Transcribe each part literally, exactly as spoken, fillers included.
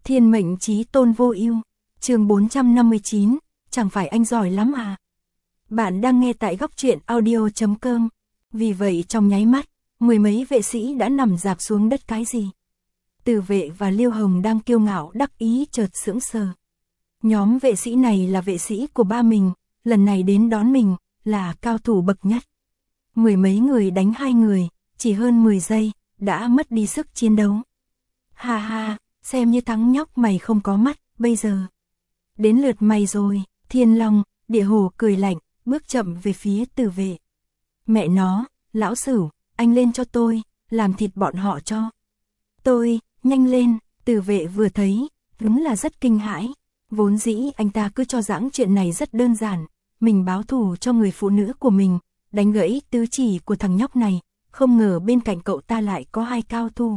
Thiên mệnh chí tôn vô ưu, chương bốn trăm năm mươi chín, chẳng phải anh giỏi lắm à? Bạn đang nghe tại góc truyện audio chấm com. Vì vậy trong nháy mắt, mười mấy vệ sĩ đã nằm rạp xuống đất. Cái gì? Từ vệ và Liêu Hồng đang kiêu ngạo đắc ý chợt sững sờ. Nhóm vệ sĩ này là vệ sĩ của ba mình, lần này đến đón mình, là cao thủ bậc nhất. Mười mấy người đánh hai người, chỉ hơn mười giây, đã mất đi sức chiến đấu. Ha ha, xem như thắng nhóc mày không có mắt, bây giờ. Đến lượt mày rồi, Thiên Long, Địa Hồ cười lạnh, bước chậm về phía Từ vệ. Mẹ nó, lão Sửu, anh lên cho tôi, làm thịt bọn họ cho. Tôi, nhanh lên, Từ vệ vừa thấy, đúng là rất kinh hãi. Vốn dĩ anh ta cứ cho rằng chuyện này rất đơn giản, mình báo thù cho người phụ nữ của mình, đánh gãy tứ chỉ của thằng nhóc này, không ngờ bên cạnh cậu ta lại có hai cao thủ.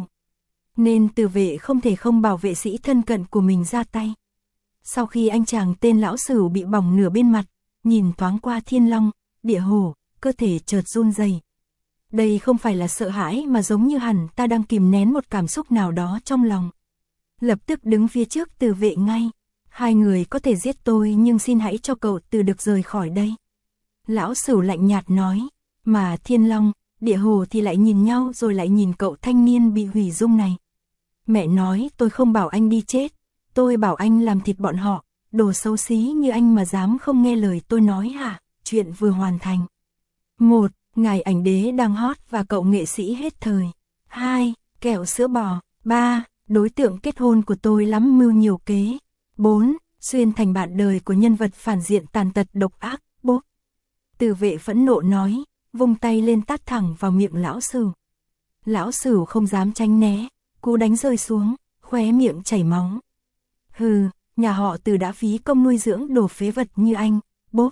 Nên Từ vệ không thể không bảo vệ sĩ thân cận của mình ra tay. Sau khi anh chàng tên lão Sửu bị bỏng nửa bên mặt, nhìn thoáng qua Thiên Long, Địa Hồ, cơ thể chợt run rẩy. Đây không phải là sợ hãi mà giống như hẳn ta đang kìm nén một cảm xúc nào đó trong lòng. Lập tức đứng phía trước Từ vệ ngay. Hai người có thể giết tôi nhưng xin hãy cho cậu Từ được rời khỏi đây. Lão Sửu lạnh nhạt nói, mà Thiên Long, Địa Hồ thì lại nhìn nhau rồi lại nhìn cậu thanh niên bị hủy dung này. Mẹ nói tôi không bảo anh đi chết, tôi bảo anh làm thịt bọn họ, đồ xấu xí như anh mà dám không nghe lời tôi nói hả? Chuyện vừa hoàn thành. Một, ngài ảnh đế đang hot và cậu nghệ sĩ hết thời. Hai, kẹo sữa bò. Ba, đối tượng kết hôn của tôi lắm mưu nhiều kế. Bốn, xuyên thành bạn đời của nhân vật phản diện tàn tật độc ác. Bố. Từ vệ phẫn nộ nói, vung tay lên tát thẳng vào miệng lão Sửu. Lão Sửu không dám tránh né, cú đánh rơi xuống, khóe miệng chảy máu. Hừ, nhà họ Từ đã phí công nuôi dưỡng đồ phế vật như anh, bố.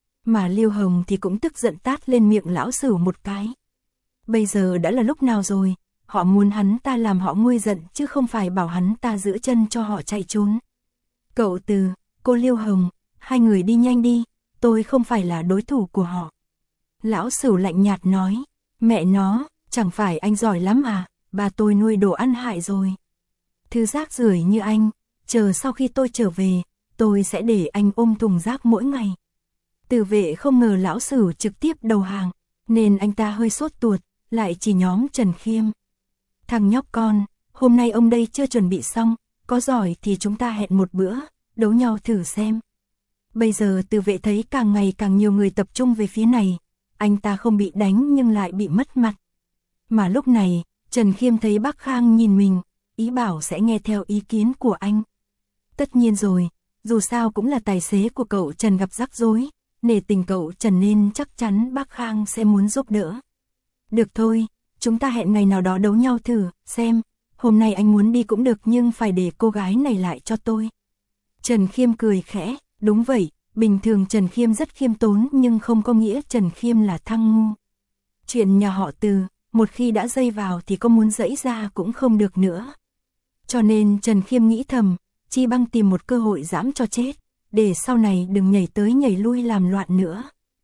Mà Liêu Hồng thì cũng tức giận tát lên miệng lão Sửu một cái. Bây giờ đã là lúc nào rồi, họ muốn hắn ta làm họ nguôi giận chứ không phải bảo hắn ta giữ chân cho họ chạy trốn. Cậu Từ, cô Liêu Hồng, hai người đi nhanh đi, tôi không phải là đối thủ của họ. Lão Sửu lạnh nhạt nói, mẹ nó, chẳng phải anh giỏi lắm à, bà tôi nuôi đồ ăn hại rồi. Thứ rác rưởi như anh, chờ sau khi tôi trở về, tôi sẽ để anh ôm thùng rác mỗi ngày. Từ vệ không ngờ lão Sửu trực tiếp đầu hàng, nên anh ta hơi sốt ruột, lại chỉ nhóm Trần Khiêm. Thằng nhóc con, hôm nay ông đây chưa chuẩn bị xong, có giỏi thì chúng ta hẹn một bữa, đấu nhau thử xem. Bây giờ Từ vệ thấy càng ngày càng nhiều người tập trung về phía này, anh ta không bị đánh nhưng lại bị mất mặt. Mà lúc này, Trần Khiêm thấy bác Khang nhìn mình, ý bảo sẽ nghe theo ý kiến của anh. Tất nhiên rồi, dù sao cũng là tài xế của cậu Trần gặp rắc rối, nể tình cậu Trần nên chắc chắn bác Khang sẽ muốn giúp đỡ. Được thôi, chúng ta hẹn ngày nào đó đấu nhau thử, xem, hôm nay anh muốn đi cũng được nhưng phải để cô gái này lại cho tôi. Trần Khiêm cười khẽ, đúng vậy, bình thường Trần Khiêm rất khiêm tốn nhưng không có nghĩa Trần Khiêm là thăng ngu. Chuyện nhà họ Từ, một khi đã dây vào thì có muốn dẫy ra cũng không được nữa. Cho nên Trần Khiêm nghĩ thầm, chi bằng tìm một cơ hội giãm cho chết, để sau này đừng nhảy tới nhảy lui làm loạn nữa.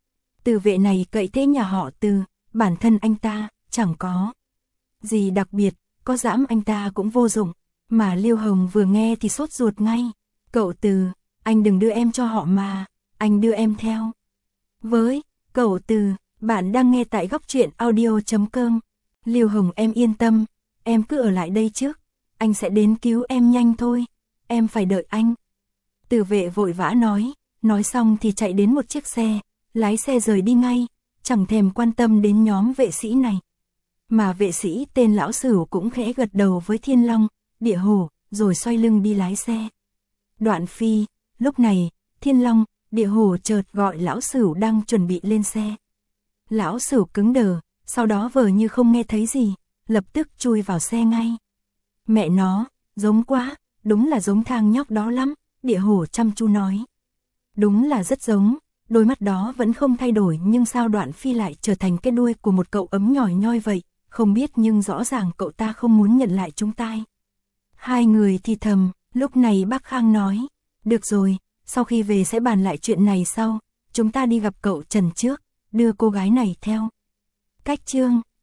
Từ vệ này cậy thế nhà họ Từ, bản thân anh ta, chẳng có gì đặc biệt, có giãm anh ta cũng vô dụng. Mà Liêu Hồng vừa nghe thì sốt ruột ngay, cậu Từ, anh đừng đưa em cho họ mà, anh đưa em theo. Với, cậu Từ, bạn đang nghe tại góc truyện audio chấm com. Liêu Hồng em yên tâm, em cứ ở lại đây trước, anh sẽ đến cứu em nhanh thôi, em phải đợi anh. Từ vệ vội vã nói, nói xong thì chạy đến một chiếc xe, lái xe rời đi ngay, chẳng thèm quan tâm đến nhóm vệ sĩ này. Mà vệ sĩ tên lão Sửu cũng khẽ gật đầu với Thiên Long, Địa Hồ, rồi xoay lưng đi lái xe. Đoạn phi, lúc này, Thiên Long, Địa Hồ chợt gọi lão Sửu đang chuẩn bị lên xe. Lão Sửu cứng đờ, sau đó vờ như không nghe thấy gì, lập tức chui vào xe ngay. Mẹ nó, giống quá, đúng là giống thằng nhóc đó lắm, Địa Hồ chăm chú nói. Đúng là rất giống, đôi mắt đó vẫn không thay đổi nhưng sao Đoạn phi lại trở thành cái đuôi của một cậu ấm nhỏi nhoi vậy, không biết nhưng rõ ràng cậu ta không muốn nhận lại chúng ta. Hai người thì thầm, lúc này bác Khang nói, được rồi, sau khi về sẽ bàn lại chuyện này sau, chúng ta đi gặp cậu Trần trước, đưa cô gái này theo. Cách chương